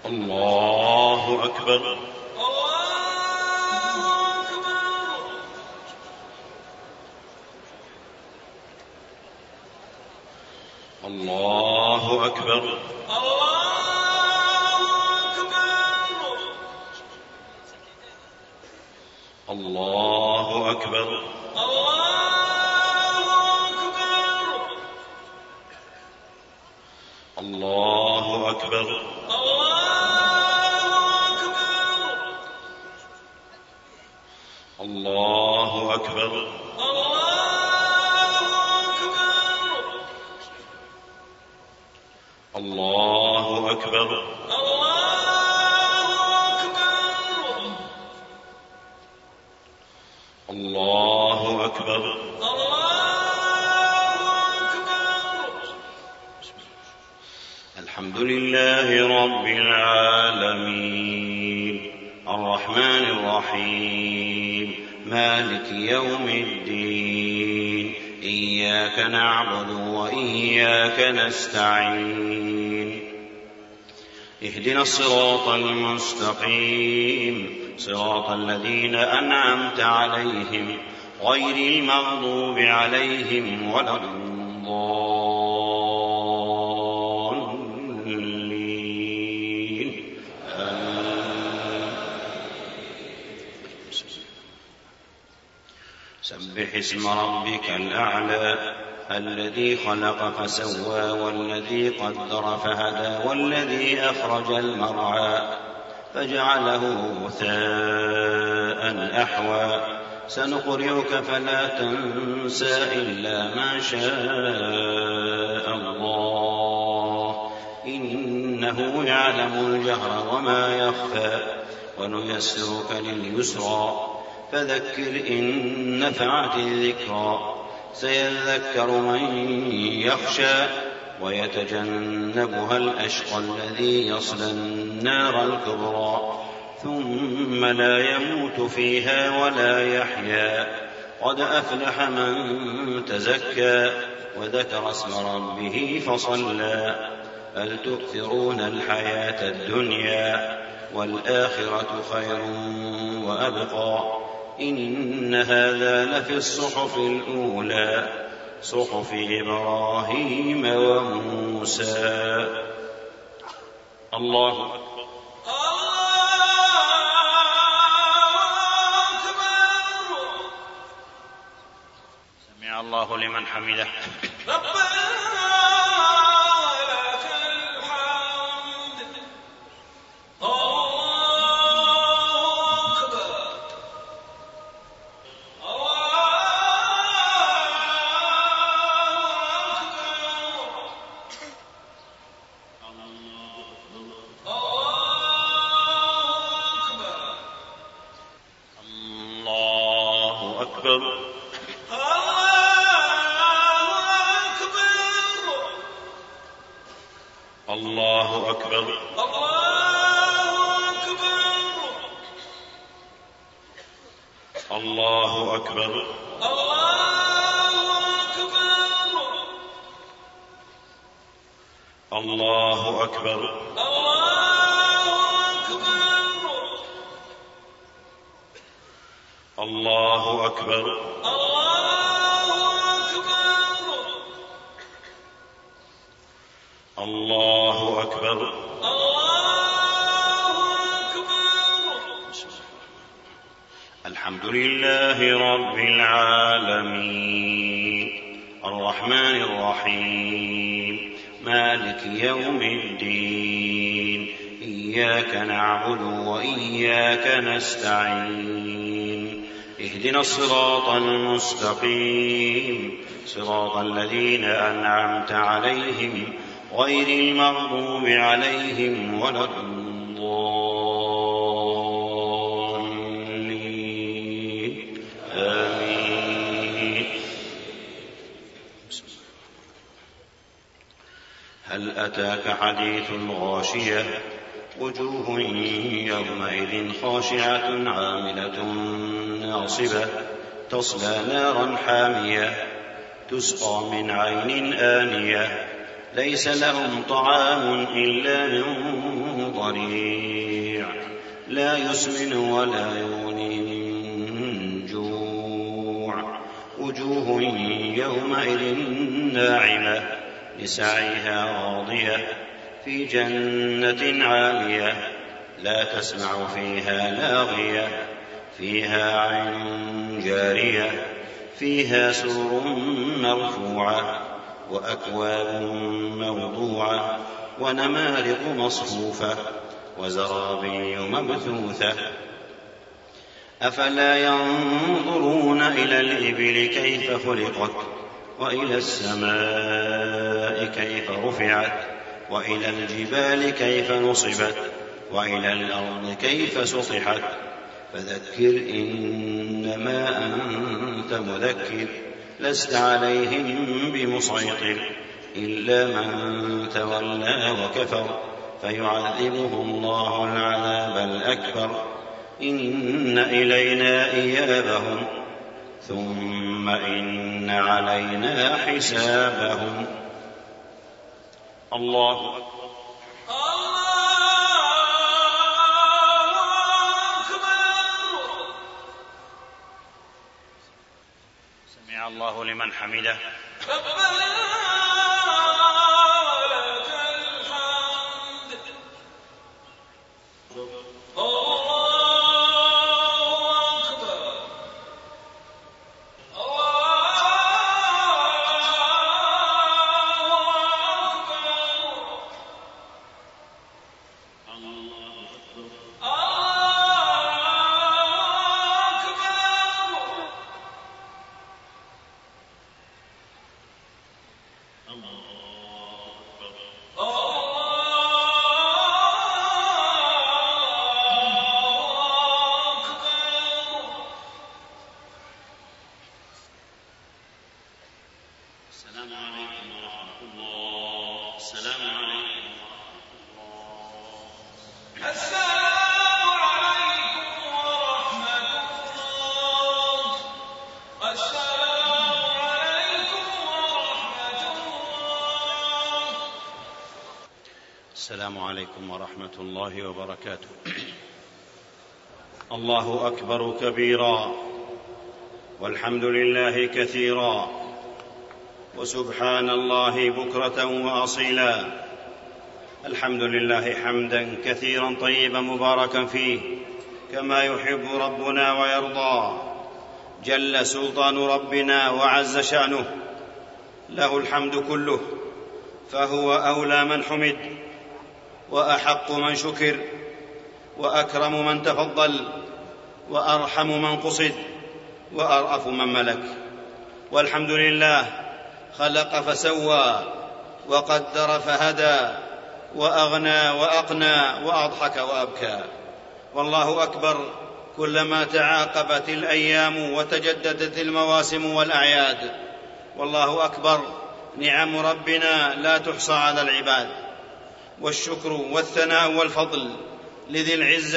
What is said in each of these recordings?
الله أكبر. الله أكبر. الله أكبر. الله أكبر. الله أكبر. الله أكبر. الله أكبر. الحمد لله رب العالمين الرحمن الرحيم مالك يوم الدين إياك نعبد وإياك نستعين اهدنا الصراط المستقيم صراط الذين أنعمت عليهم غير المغضوب عليهم ولا الضالين سبح اسم ربك الأعلى الذي خلق فسوى والذي قدر فهدى والذي أخرج المرعى فجعله غثاء أحوى سنقرئك فلا تنسى إلا ما شاء الله إنه يعلم الجهر وما يخفى ونيسرك لليسرى فذكر إن نفعت الذكرى سيذكر من يخشى ويتجنبها الأشقى الذي يصلى النار الكبرى ثم لا يموت فيها ولا يحيا قد أفلح من تزكى وذكر اسم ربه فصلى بل تؤثرون الحياة الدنيا والآخرة خير وأبقى إن هذا لفي الصحف الأولى صحف إبراهيم وموسى. الله أكبر. سمع الله لمن حمده. الله أكبر. الله أكبر. الله أكبر. الله أكبر. الله أكبر. الحمد لله رب العالمين الرحمن الرحيم مالك يوم الدين إياك نعبد وإياك نستعين اهدنا الصراط المستقيم صراط الذين أنعمت عليهم غير المغضوب عليهم ولا الضالين آمين. هل أتاك حديث الغاشية وجوه يومئذ خاشعة عاملة ناصبة تصلى نارا حامية تسقى من عين آنية ليس لهم طعام إلا من ضريع لا يسمن ولا يغني من جوع وجوه يومئذ ناعمة لسعيها راضية في جنة عالية لا تسمع فيها لاغية فيها عين جارية فيها سرر مرفوعة وأكواب موضوعة ونمارق مصفوفة وزرابي مبثوثة أفلا ينظرون إلى الإبل كيف خلقت وإلى السماء كيف رفعت وإلى الجبال كيف نصبت وإلى الأرض كيف سطحت فذكر إنما أنت مذكر لست عليهم بمسيطر إلا من تولى وكفر فيعذبه الله العذاب الأكبر إن إلينا إيابهم ثم إن علينا حسابهم. الله أكبر. سمع الله لمن حمده. السلام عليكم ورحمة الله وبركاته. الله أكبر كبيرا والحمد لله كثيرا وسبحان الله بكرة وأصيلا. الحمد لله حمدا كثيرا طيبا مباركا فيه كما يحب ربنا ويرضى. جل سلطان ربنا وعز شأنه، له الحمد كله، فهو أولى من حمد وأحق من شكر وأكرم من تفضل وأرحم من قصد وأرأف من ملك. والحمد لله خلق فسوى وقدر فهدى وأغنى وأقنى وأضحك وأبكى. والله أكبر كلما تعاقبت الأيام وتجددت المواسم والأعياد. والله أكبر نعم ربنا لا تحصى على العباد، والشكر والثناء والفضل لذي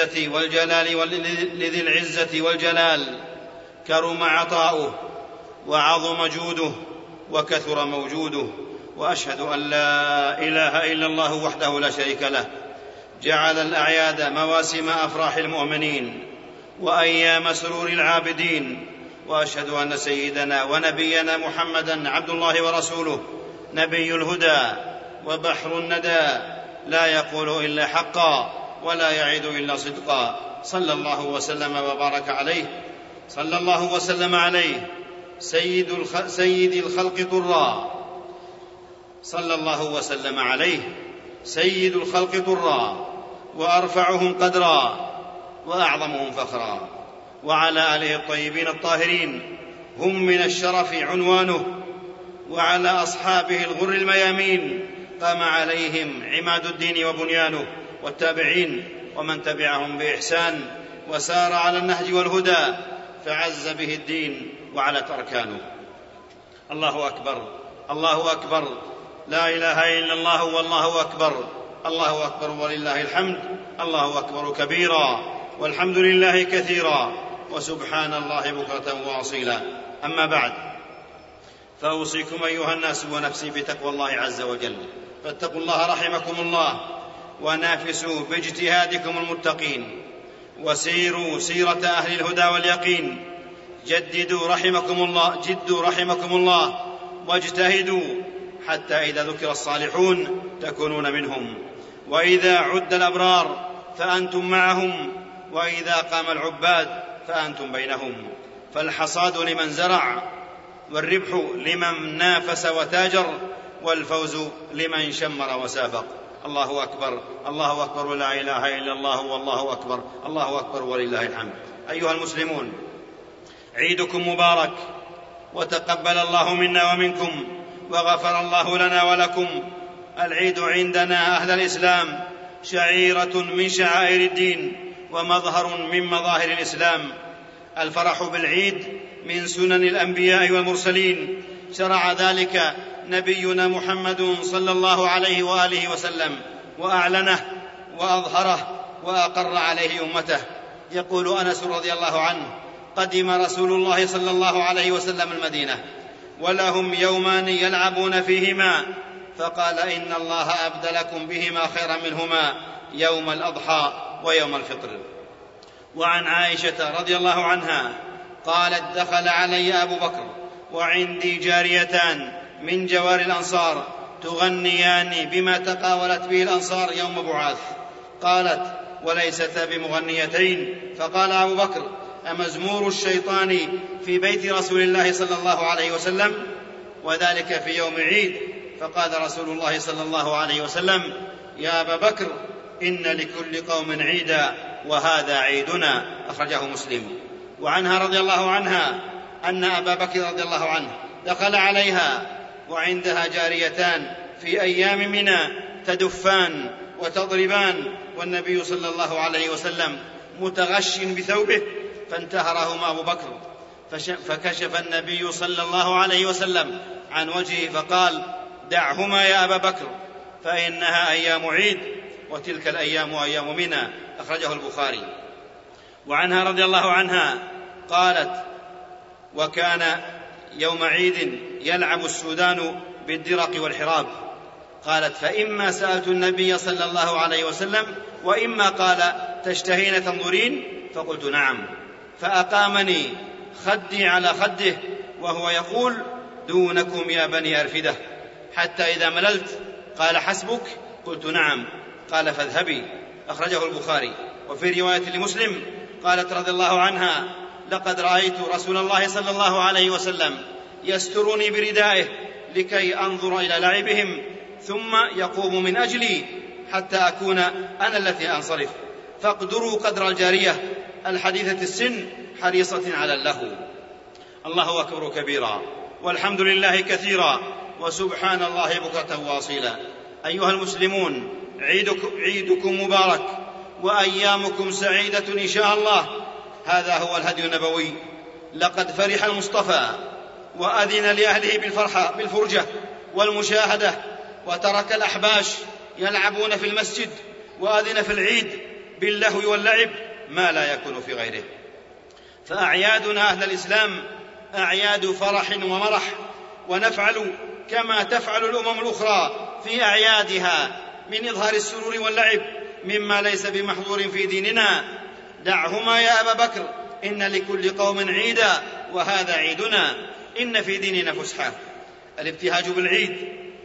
العزة والجلال كرم عطاؤه وعظم جوده وكثر موجوده. وأشهد أن لا إله إلا الله وحده لا شريك له، جعل الأعياد مواسم أفراح المؤمنين وأيام سرور العابدين. وأشهد أن سيدنا ونبينا محمدًا عبد الله ورسوله، نبي الهدى وبحر الندى، لا يقول إلا حقا ولا يعد إلا صدقا. صلى الله وسلم وبارك عليه، صلى الله وسلم عليه سيد الخلق طرا، صلى الله وسلم عليه سيد الخلق طرا وأرفعهم قدرا وأعظمهم فخرا. وعلى آله الطيبين الطاهرين هم من الشرف عنوانه، وعلى أصحابه الغر الميامين قام عليهم عماد الدين وبنيانه، والتابعين ومن تبعهم بإحسان وسار على النهج والهدى فعز به الدين وعلت أركانه. الله أكبر، الله أكبر، لا إله إلا الله والله أكبر، الله أكبر ولله الحمد. الله أكبر كبيرا والحمد لله كثيرا وسبحان الله بكرة وأصيلا. أما بعد، فأوصيكم أيها الناس ونفسي بتقوى الله عز وجل، فاتقوا الله رحمكم الله، ونافسوا باجتهادكم المتقين، وسيروا سيرة أهل الهدى واليقين. جدوا رحمكم الله واجتهدوا حتى إذا ذكر الصالحون تكونون منهم، وإذا عد الأبرار فأنتم معهم، وإذا قام العباد فأنتم بينهم. فالحصاد لمن زرع، والربح لمن نافس وتاجر، والفوز لمن شمر وسابق. الله أكبر، الله أكبر، ولا إله إلا الله، والله أكبر، الله أكبر ولله الحمد. أيها المسلمون، عيدكم مبارك، وتقبل الله منا ومنكم، وغفر الله لنا ولكم. العيد عندنا أهل الإسلام شعيرة من شعائر الدين، ومظهر من مظاهر الإسلام. الفرح بالعيد من سنن الأنبياء والمرسلين، شرع ذلك نبينا محمد صلى الله عليه وآله وسلم، وأعلنه وأظهره وأقر عليه أمته. يقول أنس رضي الله عنه: قدم رسول الله صلى الله عليه وسلم المدينة ولهم يومان يلعبون فيهما، فقال: إن الله أبدلكم بهما خيرا منهما، يوم الأضحى ويوم الفطر. وعن عائشة رضي الله عنها قالت: دخل علي أبو بكر وعندي جاريتان من جوار الأنصار تغنيان بما تقاولت به الأنصار يوم بعاث. قالت: وليستا بمغنيتين. فقال أبو بكر: أمزمور الشيطان في بيت رسول الله صلى الله عليه وسلم، وذلك في يوم عيد؟ فقال رسول الله صلى الله عليه وسلم: يا أبا بكر، إن لكل قوم عيدا، وهذا عيدنا. أخرجه مسلم. وعنها رضي الله عنها أن أبا بكر رضي الله عنه دخل عليها وعندها جاريتان في أيام منى تدفان وتضربان، والنبي صلى الله عليه وسلم متغش بثوبه، فانتهرهما أبو بكر، فكشف النبي صلى الله عليه وسلم عن وجهه فقال: دعهما يا أبا بكر، فإنها أيام عيد، وتلك الأيام أيام منى. أخرجه البخاري. وعنها رضي الله عنها قالت: وكان يوم عيد يلعب السودان بالدرق والحراب. قالت: فإما سألت النبي صلى الله عليه وسلم، وإما قال: تشتهين تنظرين؟ فقلت: نعم. فأقامني خدي على خده وهو يقول: دونكم يا بني أرفدة، حتى إذا مللت قال: حسبك؟ قلت: نعم. قال: فاذهبي. أخرجه البخاري. وفي رواية لمسلم قالت رضي الله عنها: لقد رأيت رسول الله صلى الله عليه وسلم يسترني بردائه لكي أنظر إلى لعبهم، ثم يقوم من أجلي حتى أكون أنا التي أنصرف، فاقدروا قدر الجارية الحديثة السن حريصة على اللهو. الله أكبر كبيرا، والحمد لله كثيرا، وسبحان الله بكرة واصيلا. أيها المسلمون، عيدكم مبارك، وأيامكم سعيدة إن شاء الله. هذا هو الهدي النبوي. لقد فرح المصطفى وأذن لأهله بالفرجة والمشاهدة، وترك الأحباش يلعبون في المسجد، وأذن في العيد باللهو واللعب ما لا يكون في غيره. فأعيادنا أهل الإسلام أعياد فرح ومرح، ونفعل كما تفعل الأمم الأخرى في أعيادها من إظهار السرور واللعب، مما ليس بمحظور في ديننا. دعهما يا أبا بكر، إن لكل قوم عيدا، وهذا عيدنا. إن في ديننا فسحة. الابتهاج بالعيد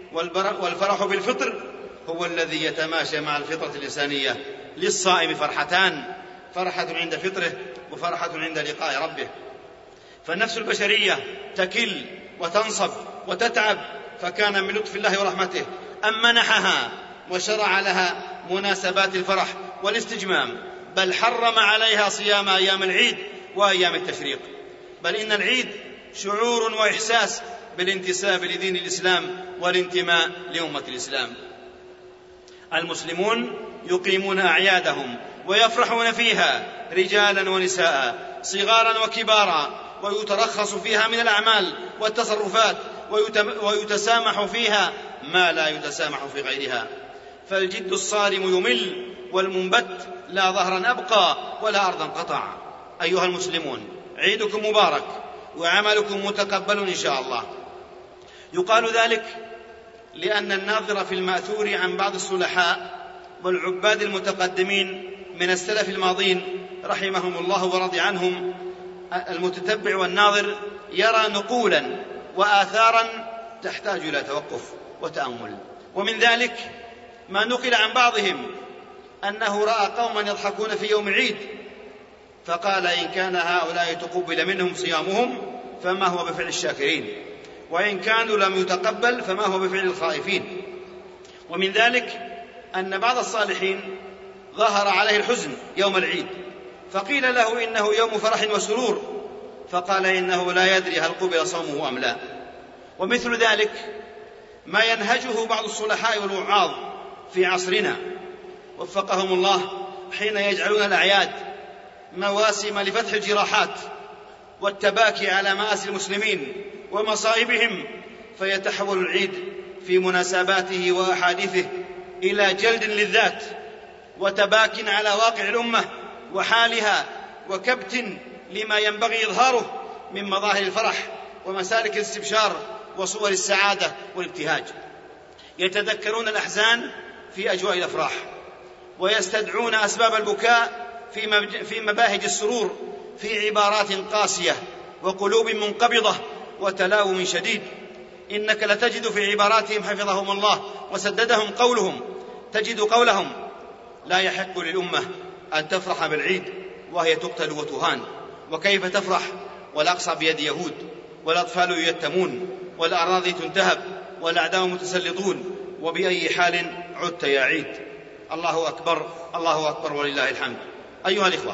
والفرح بالفطر هو الذي يتماشى مع الفطرة الإنسانية. للصائم فرحتان: فرحة عند فطره، وفرحة عند لقاء ربه. فالنفس البشرية تكل وتنصب وتتعب، فكان من لطف الله ورحمته أن منحها وشرع لها مناسبات الفرح والاستجمام، بل حرم عليها صيام أيام العيد وأيام التشريق. بل إن العيد شعور وإحساس بالانتساب لدين الإسلام والانتماء لأمة الإسلام. المسلمون يقيمون أعيادهم ويفرحون فيها، رجالا ونساء، صغارا وكبارا، ويترخص فيها من الأعمال والتصرفات، ويتسامح فيها ما لا يتسامح في غيرها. فالجد الصارم يمل، والمنبت لا ظهرا أبقى ولا أرضا قطع. أيها المسلمون، عيدكم مبارك، وعملكم متقبل إن شاء الله. يقال ذلك لأن الناظر في المأثور عن بعض الصلحاء والعباد المتقدمين من السلف الماضين رحمهم الله ورضي عنهم، المتتبع والناظر يرى نقولا وآثارا تحتاج إلى توقف وتأمل. ومن ذلك ما نقل عن بعضهم أنه رأى قوما يضحكون في يوم العيد فقال: إن كان هؤلاء تقبل منهم صيامهم فما هو بفعل الشاكرين، وإن كانوا لم يتقبل فما هو بفعل الخائفين. ومن ذلك أن بعض الصالحين ظهر عليه الحزن يوم العيد فقيل له: إنه يوم فرح وسرور، فقال: إنه لا يدري هل قبل صومه أم لا. ومثل ذلك ما ينهجه بعض الصلحاء والوعاظ في عصرنا وفقهم الله حين يجعلون الأعياد مواسم لفتح الجراحات والتباكي على مآسي المسلمين ومصائبهم، فيتحول العيد في مناسباته وأحاديثه إلى جلد للذات وتباك على واقع الأمة وحالها وكبت لما ينبغي إظهاره من مظاهر الفرح ومسالك الاستبشار وصور السعادة والابتهاج. يتذكرون الأحزان في أجواء الأفراح، ويستدعون أسباب البكاء في مباهج السرور في عبارات قاسية وقلوب منقبضة وتلاوم شديد. إنك لتجد في عباراتهم حفظهم الله وسددهم تجد قولهم: لا يحق للأمة أن تفرح بالعيد وهي تقتل وتهان، وكيف تفرح والأقصى بيد يهود، والأطفال ييتمون، والأراضي تنتهب، والأعداء متسلطون، وبأي حال عدت يا عيد. الله أكبر، الله أكبر ولله الحمد. أيها الإخوة،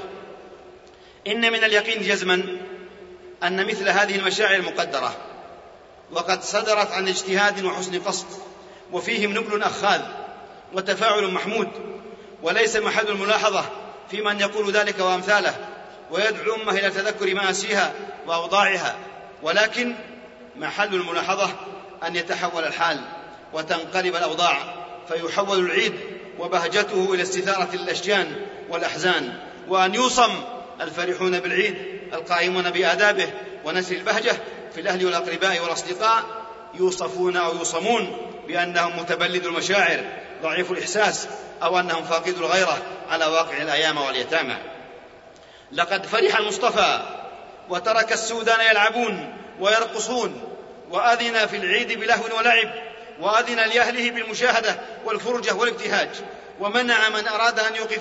إن من اليقين جزما أن مثل هذه المشاعر المقدرة وقد صدرت عن اجتهاد وحسن قصد، وفيهم نبل أخاذ وتفاعل محمود، وليس محل الملاحظة في من يقول ذلك وأمثاله ويدعو الأمة إلى تذكر مآسيها وأوضاعها، ولكن محل الملاحظة أن يتحول الحال وتنقلب الأوضاع، فيحول العيد وبهجته إلى استثارة الأشجان والأحزان، وأن يوصم الفرحون بالعيد القائمون بآدابه ونسر البهجة في الأهل والأقرباء والأصدقاء يوصفون أو يوصمون بأنهم متبلد المشاعر ضعيف الإحساس، أو أنهم فاقد الغيرة على واقع الأيام واليتامى. لقد فرح المصطفى وترك السودان يلعبون ويرقصون، وأذن في العيد بلهو ولعب، وأذن لأهله بالمشاهدة والفرجة والابتهاج، ومنع من أراد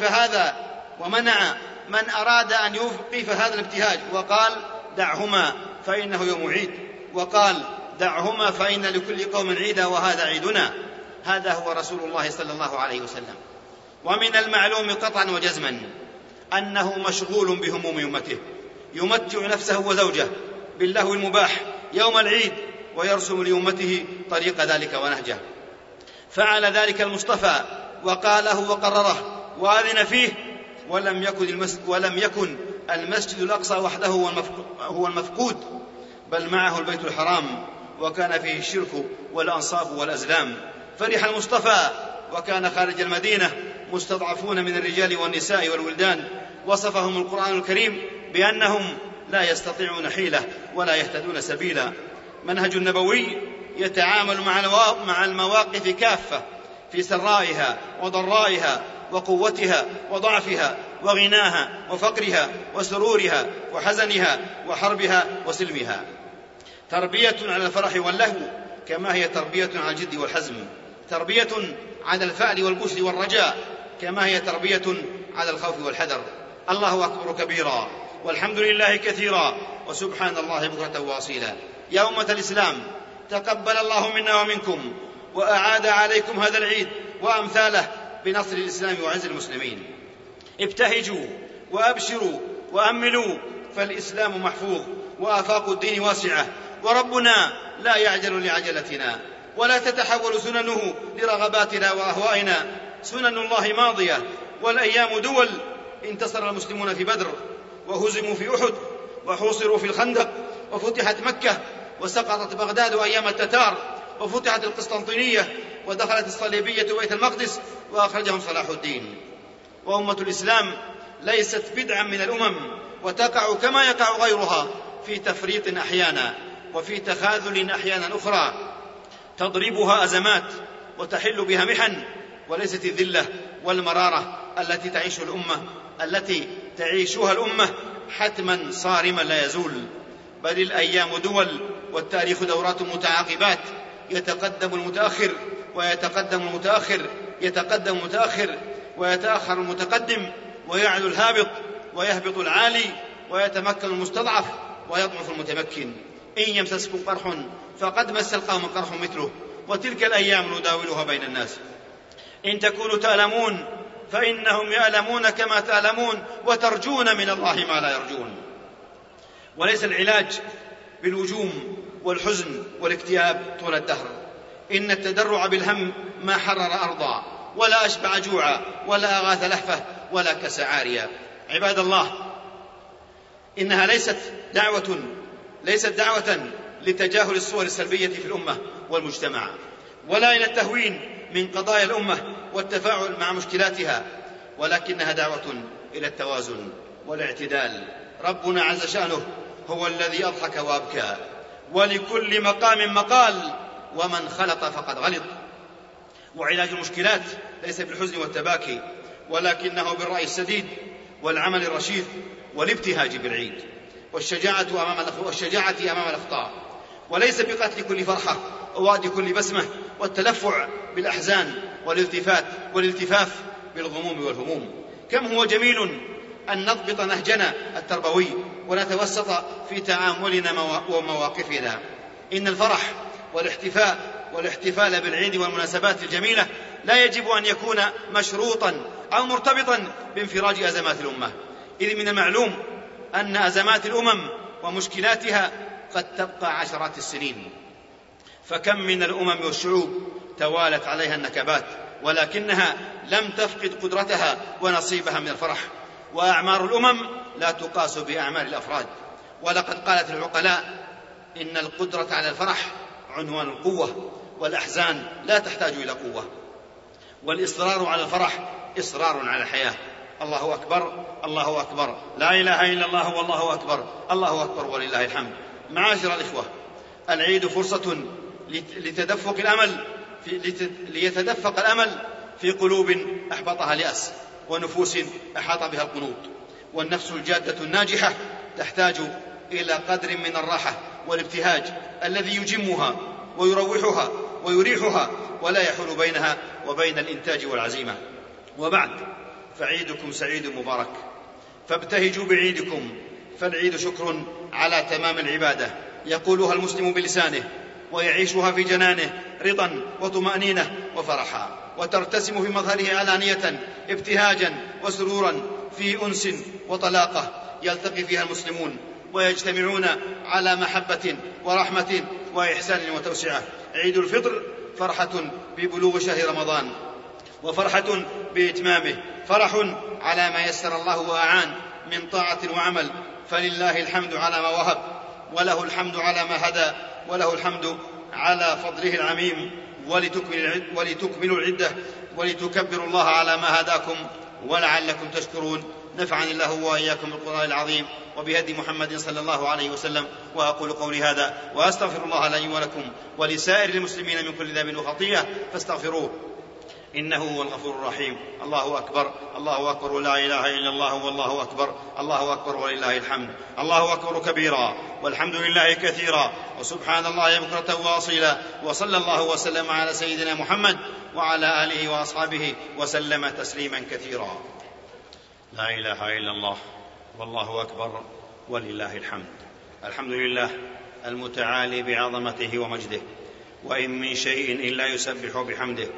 أن يوقف هذا الابتهاج، وقال: دعهما فإنه يوم عيد، وقال: دعهما فإن لكل قوم عيدا وهذا عيدنا. هذا هو رسول الله صلى الله عليه وسلم. ومن المعلوم قطعا وجزما أنه مشغول بهموم أمته، يمتع نفسه وزوجه باللهو المباح يوم العيد، ويرسم لأمته طريق ذلك ونهجه. فعل ذلك المصطفى وقاله وقرره وآذن فيه، ولم يكن المسجد الأقصى وحده هو المفقود، بل معه البيت الحرام، وكان فيه الشرك والأنصاب والأزلام. فرح المصطفى وكان خارج المدينة مستضعفون من الرجال والنساء والولدان، وصفهم القرآن الكريم بأنهم لا يستطيعون حيلة ولا يهتدون سبيلا. منهج النبوي يتعامل مع المواقف كافة في سرائها وضرائها وقوتها وضعفها وغناها وفقرها وسرورها وحزنها وحربها وسلمها، تربية على الفرح واللهو كما هي تربية على الجد والحزم، تربية على الفأل والبشر والرجاء كما هي تربية على الخوف والحذر. الله أكبر كبيرا، والحمد لله كثيرا، وسبحان الله بكرة وأصيلا. يا أمة الإسلام، تقبل الله منا ومنكم، وأعاد عليكم هذا العيد وأمثاله بنصر الإسلام وعز المسلمين. ابتهجوا وأبشروا وأملوا، فالإسلام محفوظ وآفاق الدين واسعة، وربنا لا يعجل لعجلتنا، ولا تتحول سننه لرغباتنا وأهوائنا. سنن الله ماضية والأيام دول. انتصر المسلمون في بدر، وهزموا في أحد، وحوصروا في الخندق، وفتحت مكة، وسقطت بغداد أيام التتار، وفتحت القسطنطينية، ودخلت الصليبية بيت المقدس، وأخرجهم صلاح الدين. وأمة الإسلام ليست بدعا من الأمم، وتقع كما يقع غيرها في تفريط أحيانا، وفي تخاذل أحيانا أخرى، تضربها أزمات وتحل بها محن، وليست الذلة والمرارة التي تعيشها الأمة حتما صارما لا يزول، بل الأيام دول والتاريخ دورات متعاقبات، يتقدم المتأخر ويتأخر المتقدم، ويعلو الهابط ويهبط العالي، ويتمكن المستضعف ويضعف المتمكن. إن يمسسكم قرح فقد مس القوم قرح مثله، وتلك الأيام نداولها بين الناس. إن تكونوا تألمون فإنهم يألمون كما تألمون، وترجون من الله ما لا يرجون. وليس العلاج بالوجوم والحزن والاكتئاب طول الدهر. إن التدرع بالهم ما حرر أرضا، ولا أشبع جوعا، ولا أغاث لهفة، ولا كسى عاريا. عباد الله، إنها ليست دعوة لتجاهل الصور السلبية في الأمة والمجتمع، ولا إلى التهوين من قضايا الأمة والتفاعل مع مشكلاتها، ولكنها دعوة إلى التوازن والاعتدال. ربنا عز شأنه هو الذي أضحك وأبكى، ولكل مقام مقال، ومن خلط فقد غلط. وعلاج المشكلات ليس بالحزن والتباكي، ولكنه بالرأي السديد والعمل الرشيد والابتهاج بالعيد والشجاعة أمام الأخطاء، وليس بقتل كل فرحة ووعد كل بسمة والتلفع بالأحزان والالتفاف بالغموم والهموم. كم هو جميل أن نضبط نهجنا التربوي ونتوسط في تعاملنا ومواقفنا. إن الفرح والاحتفال بالعيد والمناسبات الجميلة لا يجب أن يكون مشروطا أو مرتبطا بانفراج أزمات الأمة، إذ من المعلوم أن أزمات الأمم ومشكلاتها قد تبقى عشرات السنين، فكم من الأمم والشعوب توالت عليها النكبات، ولكنها لم تفقد قدرتها ونصيبها من الفرح. وأعمار الأمم لا تقاس بأعمار الأفراد، ولقد قالت العقلاء إن القدرة على الفرح عنوان القوة، والأحزان لا تحتاج إلى قوة، والإصرار على الفرح إصرار على الحياة. الله أكبر، الله أكبر، لا إله إلا الله والله أكبر، الله أكبر ولله الحمد. معاشر الإخوة، العيد فرصة ليتدفق الأمل في قلوب أحبطها اليأس، ونفوس أحاط بها القنوط. والنفس الجادة الناجحة تحتاج إلى قدر من الراحة والابتهاج الذي يجمها ويروحها ويريحها، ولا يحول بينها وبين الإنتاج والعزيمة. وبعد، فعيدكم سعيد مبارك، فابتهجوا بعيدكم، فالعيد شكر على تمام العبادة يقولها المسلم بلسانه، ويعيشها في جنانه رضا وطمأنينة وفرحا، وترتسم في مظهره علانية ابتهاجا وسرورا، في أنس وطلاقة يلتقي فيها المسلمون ويجتمعون على محبة ورحمة وإحسان وتوسعة. عيد الفطر فرحة ببلوغ شهر رمضان، وفرحة بإتمامه، فرح على ما يسر الله وأعان من طاعة وعمل، فلله الحمد على ما وهب، وله الحمد على ما هدى، وله الحمد على فضله العميم، ولتكملوا العدة ولتكبروا الله على ما هداكم ولعلكم تشكرون. نفعني الله وإياكم بالقرآن العظيم وبهدي محمد صلى الله عليه وسلم. وأقول قولي هذا وأستغفر الله لي ولكم ولسائر المسلمين من كل ذنب وخطيئة، فاستغفروه إنه هو الغفور الرحيم. الله أكبر، الله أكبر، ولا إله إلا الله والله أكبر، الله أكبر ولله الحمد. الله أكبر كبيرا، والحمد لله كثيرا، وسبحان الله بكرة وأصيلا. وصلى الله وسلم على سيدنا محمد وعلى آله وأصحابه وسلم تسليما كثيرا. لا إله إلا الله والله أكبر ولله الحمد. الحمد لله المتعالي بعظمته ومجده، وإن من شيء إلا يسبح بحمده.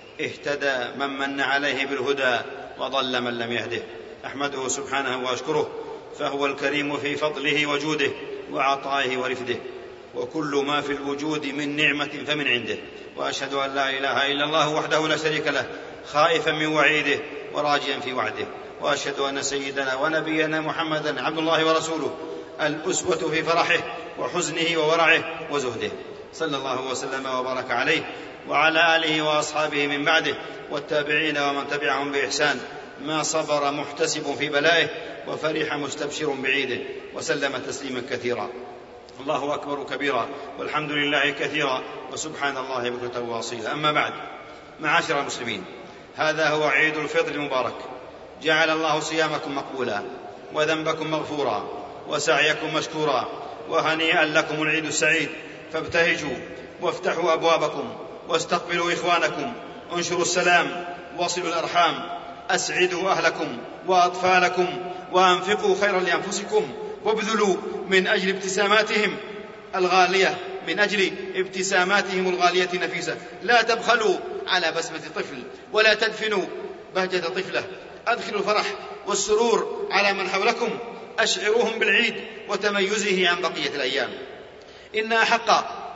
اهتدى من من عليه بالهدى، وضل من لم يهده. أحمده سبحانه وأشكره، فهو الكريم في فضله وجوده وعطائه ورفده، وكل ما في الوجود من نعمة فمن عنده. وأشهد أن لا إله إلا الله وحده لا شريك له، خائفا من وعيده وراجيا في وعده. وأشهد أن سيدنا ونبينا محمدا عبد الله ورسوله، الأسوة في فرحه وحزنه وورعه وزهده، صلى الله وسلم وبارك عليه وعلى آله وأصحابه من بعده، والتابعين ومن تبعهم بإحسان، ما صبر محتسب في بلائه وفرح مستبشر بعيده، وسلم تسليما كثيرا. الله أكبر كبيرا، والحمد لله كثيرا، وسبحان الله بكرة وأصيلا. أما بعد، معاشر المسلمين، هذا هو عيد الفطر المبارك. جعل الله صيامكم مقبولا وذنبكم مغفورا وسعيكم مشكورا، وهنيئا لكم العيد السعيد. فابتهجوا وافتحوا أبوابكم واستقبلوا إخوانكم، انشروا السلام، وصلوا الأرحام، أسعدوا أهلكم وأطفالكم، وأنفقوا خيرا لأنفسكم، وابذلوا من أجل ابتساماتهم الغالية، من أجل ابتساماتهم الغالية النفيسة. لا تبخلوا على بسمة طفل، ولا تدفنوا بهجة طفلة. أدخلوا الفرح والسرور على من حولكم، أشعروهم بالعيد وتميزه عن بقية الأيام. إن أحق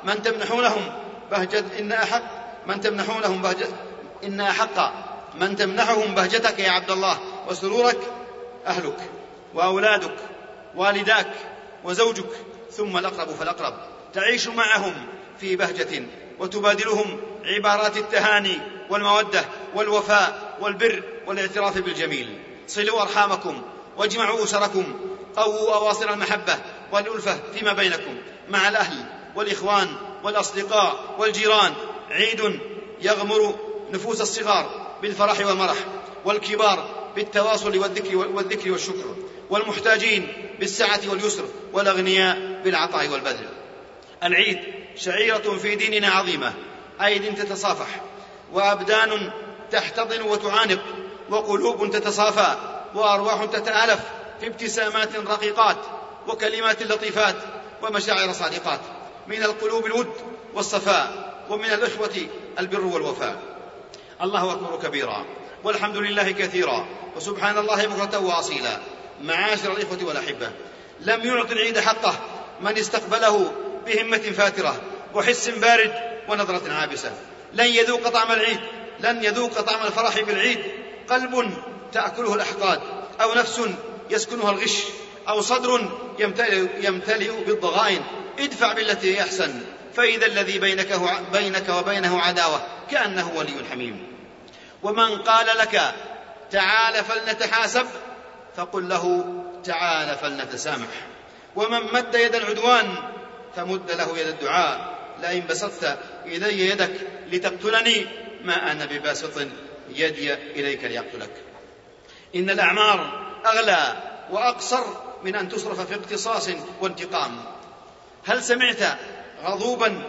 من تمنحهم بهجتك يا عبد الله وسرورك أهلك وأولادك، والداك وزوجك، ثم الأقرب فالأقرب. تعيش معهم في بهجة وتبادلهم عبارات التهاني والمودة والوفاء والبر والاعتراف بالجميل. صلوا أرحامكم واجمعوا أسركم، قووا أواصر المحبة والألفة فيما بينكم مع الأهل والإخوان والأصدقاء والجيران. عيد يغمر نفوس الصغار بالفرح والمرح، والكبار بالتواصل والذكر والشكر، والمحتاجين بالسعة واليسر، والأغنياء بالعطاء والبذل. العيد شعيرة في ديننا عظيمة، أيد تتصافح، وأبدان تحتضن وتعانق، وقلوب تتصافى، وأرواح تتآلف في ابتسامات رقيقات وكلمات لطيفات ومشاعر صادقات. من القلوب الود والصفاء، ومن الإخوة البر والوفاء. الله أكبر كبيرا، والحمد لله كثيرا، وسبحان الله بكرة وأصيلا. معاشر الإخوة والأحبة، لم يعط العيد حقه من استقبله بهمة فاترة وحس بارد ونظرة عابسة. لن يذوق طعم الفرح بالعيد قلب تأكله الأحقاد، أو نفس يسكنها الغش، أو صدر يمتلئ بالضغائن. ادفع بالتي هي أحسن، فإذا الذي بينك وبينه عداوة كأنه ولي حميم. ومن قال لك تعال فلنتحاسب، فقل له تعال فلنتسامح. ومن مد يد العدوان فمد له يد الدعاء. لئن بسطت إلي يدك لتقتلني، ما أنا بباسط يدي إليك ليقتلك. إن الأعمار أغلى وأقصر من أن تصرف في اقتصاص وانتقام. هل سمعت غضوبا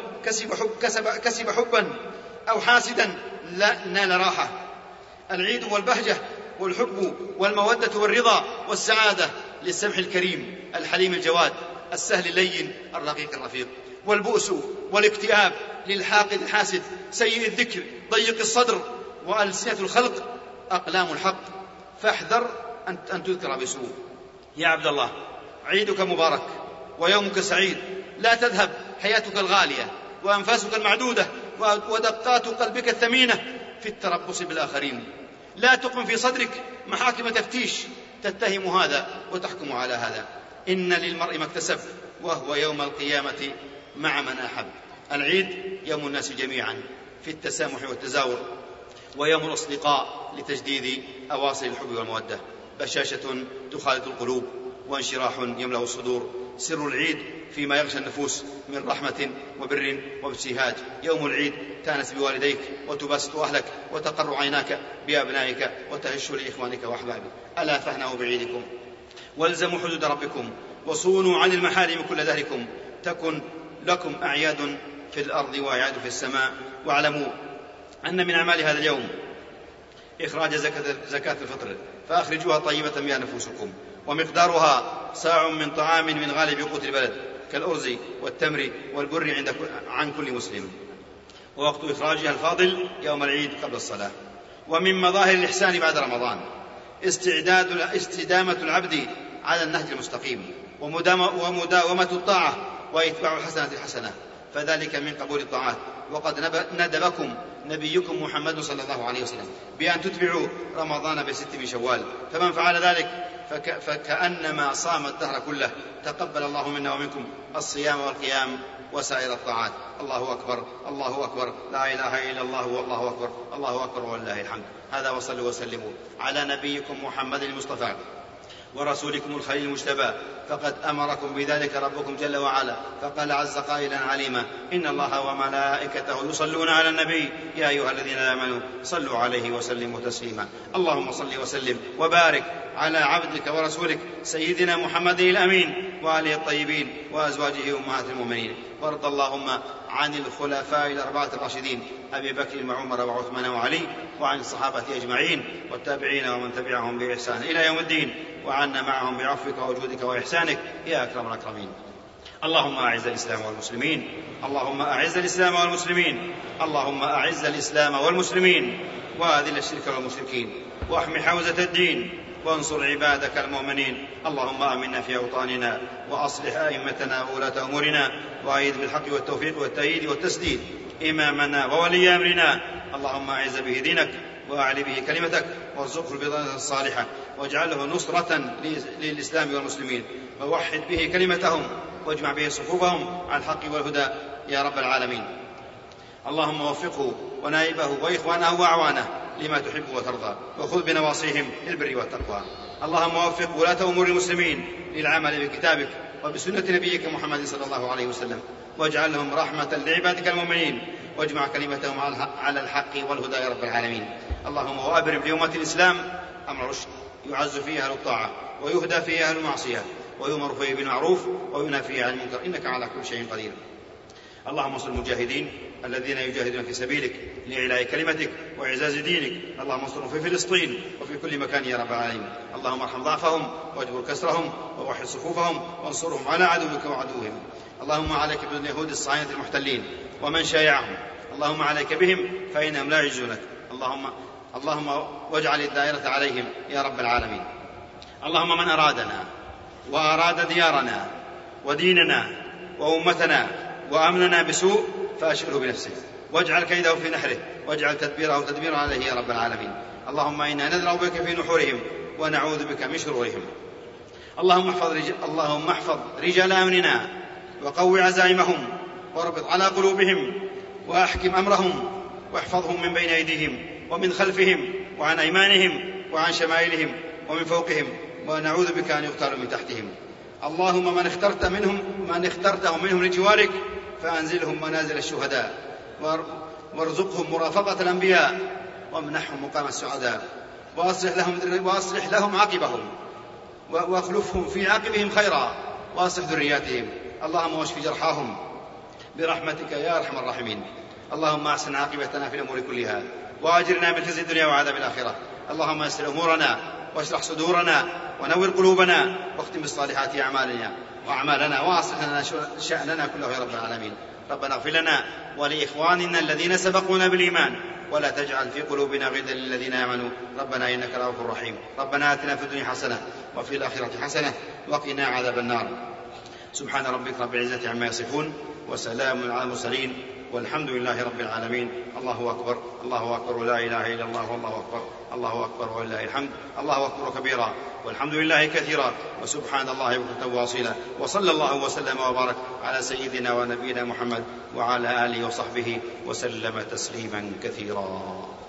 كسب حبا، أو حاسدا لا نال راحة؟ العيد والبهجة والحب والمودة والرضا والسعادة للسمح الكريم الحليم الجواد السهل اللين الرقيق الرفيق. والبؤس والاكتئاب للحاقد الحاسد سيء الذكر ضيق الصدر، وألسنة الخلق أقلام الحق، فاحذر أن تذكر بسوء. يا عبد الله، عيدك مبارك ويومك سعيد. لا تذهب حياتك الغالية وأنفاسك المعدودة ودقات قلبك الثمينة في التربص بالآخرين. لا تقم في صدرك محاكم تفتيش تتهم هذا وتحكم على هذا. إن للمرء ما اكتسب، وهو يوم القيامة مع من أحب. العيد يوم الناس جميعا في التسامح والتزاور، ويوم الأصدقاء لتجديد أواصر الحب والمودة. بشاشة تخالط القلوب، وانشراح يملأ الصدور. سر العيد فيما يغشى النفوس من رحمة وبر وابتهاج. يوم العيد تانس بوالديك، وتباسط أهلك، وتقر عيناك بأبنائك، وتهش لإخوانك وأحبابك. ألا فاهنوا بعيدكم، والزموا حدود ربكم، وصونوا عن المحارم كل دهركم. تكن لكم أعياد في الأرض وأعياد في السماء. واعلموا أن من أعمال هذا اليوم إخراج زكاة الفطر، فأخرجوها طيبة بها نفوسكم، ومقدارها صاع من طعام من غالب قوت البلد، كالأرز والتمر والبر عن كل مسلم. ووقت إخراجها الفاضل يوم العيد قبل الصلاة. ومن مظاهر الإحسان بعد رمضان استدامة العبد على النهج المستقيم، ومداومة الطاعة، وإتباع الحسنة الحسنة، فذلك من قبول الطاعات. وقد ندبكم نبيكم محمد صلى الله عليه وسلم بأن تتبعوا رمضان ب6 من شوال، فمن فعل ذلك فكأنما صام الدهر كله. تقبل الله منا ومنكم الصيام والقيام وسائر الطاعات. الله أكبر، الله أكبر، لا إله إلا الله، والله أكبر، الله أكبر ولله الحمد. هذا، وصلوا وسلموا على نبيكم محمد المصطفى ورسولكم الخليل المجتبى، فقد أمركم بذلك ربكم جل وعلا، فقال عز قائلا عليما: إن الله وملائكته يصلون على النبي يا أيها الذين آمنوا صلوا عليه وسلموا تسليما. اللهم صل وسلم وبارك على عبدك ورسولك سيدنا محمد الأمين وآله الطيبين وأزواجه أمهات المؤمنين. وارض اللهم عن الخلفاء الأربعة الراشدين أبي بكر وعمر وعثمان وعلي، وعن الصحابة أجمعين والتابعين ومن تبعهم بإحسان إلى يوم الدين، وعنا معهم بعفوك ووجودك وإحسانك يا أكرم الأكرمين. اللهم أعز الإسلام والمسلمين، اللهم أعز الإسلام والمسلمين، اللهم أعز الإسلام والمسلمين، وأذل الشرك والمشركين، واحم حوزة الدين، وانصر عبادك المؤمنين. اللهم آمنا في أوطاننا، وأصلح أئمتنا وولاة أمورنا، وأيد بالحق والتوفيق والتأييد والتسديد إمامنا وولي أمرنا. اللهم أعز به دينك وأعلي به كلمتك، وارزقه البطانة الصالحة، واجعله نصرة للإسلام والمسلمين، ووحد به كلمتهم، واجمع به صفوفهم على الحق والهدى يا رب العالمين. اللهم وفقه ونائبه وإخوانه وأعوانه لما تحب وترضى، وخذ بنواصيهم للبر والتقوى. اللهم وفق ولاة أمور المسلمين للعمل بكتابك وبسنة نبيك محمد صلى الله عليه وسلم، واجعلهم رحمة لعبادك المؤمنين، واجمع كلمتهم على الحق والهدى يا رب العالمين. اللهم وأبرم لأمة الإسلام أمر رشد يعز فيه أهل الطاعة، ويهدى فيه أهل المعصية، ويؤمر فيه بالمعروف وينهى فيه عن المنكر، إنك على كل شيء قدير. اللهم انصر المجاهدين الذين يجاهدون في سبيلك لإعلاء كلمتك وإعزاز دينك. اللهم انصرهم في فلسطين وفي كل مكان يا رب العالمين. اللهم ارحم ضعفهم واجبر كسرهم ووحد صفوفهم، وانصرهم على عدوك وعدوهم. اللهم عليك باليهود الصهاينة المحتلين ومن شايعهم، اللهم عليك بهم فإنهم لا يعجزونك. اللهم واجعل الدائرة عليهم يا رب العالمين. اللهم من أرادنا وأراد ديارنا وديننا وأمتنا وأمننا بسوء فأشغله بنفسه، واجعل كيده في نحره، واجعل تدبيره تدبيرا عليه يا رب العالمين. اللهم إنا ندرأ بك في نحورهم ونعوذ بك من شرورهم. اللهم احفظ رجال أمننا، وقو عزائمهم، واربط على قلوبهم، وأحكم أمرهم، واحفظهم من بين أيديهم ومن خلفهم وعن أيمانهم وعن شمائلهم ومن فوقهم، ونعوذ بك أن يغتالوا من تحتهم. اللهم من اخترتهم منهم لجوارك فأنزلهم منازل الشهداء، وارزقهم مرافقة الأنبياء، وامنحهم مقام السعداء، وأصلح لهم عاقبهم، واخلفهم في عاقبهم خيرا، وأصلح ذرياتهم. اللهم واشف جرحاهم برحمتك يا أرحم الراحمين. اللهم أحسن عاقبتنا في الأمور كلها، وأجرنا من خزي الدنيا وعذاب الآخرة. اللهم يسر أمورنا، واشرح صدورنا، ونور قلوبنا، واختم بالصالحات أعمالنا، وأصلح لنا شأننا كله يا رب العالمين. ربنا اغفر لنا ولإخواننا الذين سبقونا بالإيمان، ولا تجعل في قلوبنا غلا للذين آمنوا ربنا إنك رؤوف رحيم. ربنا آتنا في الدنيا حسنة وفي الآخرة حسنة وقنا عذاب النار. سبحان ربك رب العزة عما يصفون، وسلام على المرسلين، والحمد لله رب العالمين. الله أكبر، الله أكبر، لا إله إلا الله، والله أكبر، الله أكبر ولله الحمد. الله أكبر كبيرا، والحمد لله كثيرا، وسبحان الله بكرة واصيلا. وصلى الله وسلم وبارك على سيدنا ونبينا محمد وعلى آله وصحبه وسلم تسليما كثيرا.